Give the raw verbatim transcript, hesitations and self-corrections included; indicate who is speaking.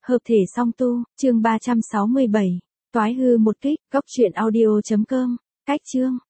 Speaker 1: Hợp thể song tu, chương ba trăm sáu mươi bảy. Toái hư một kích, góc truyện audio chấm com. Cách chương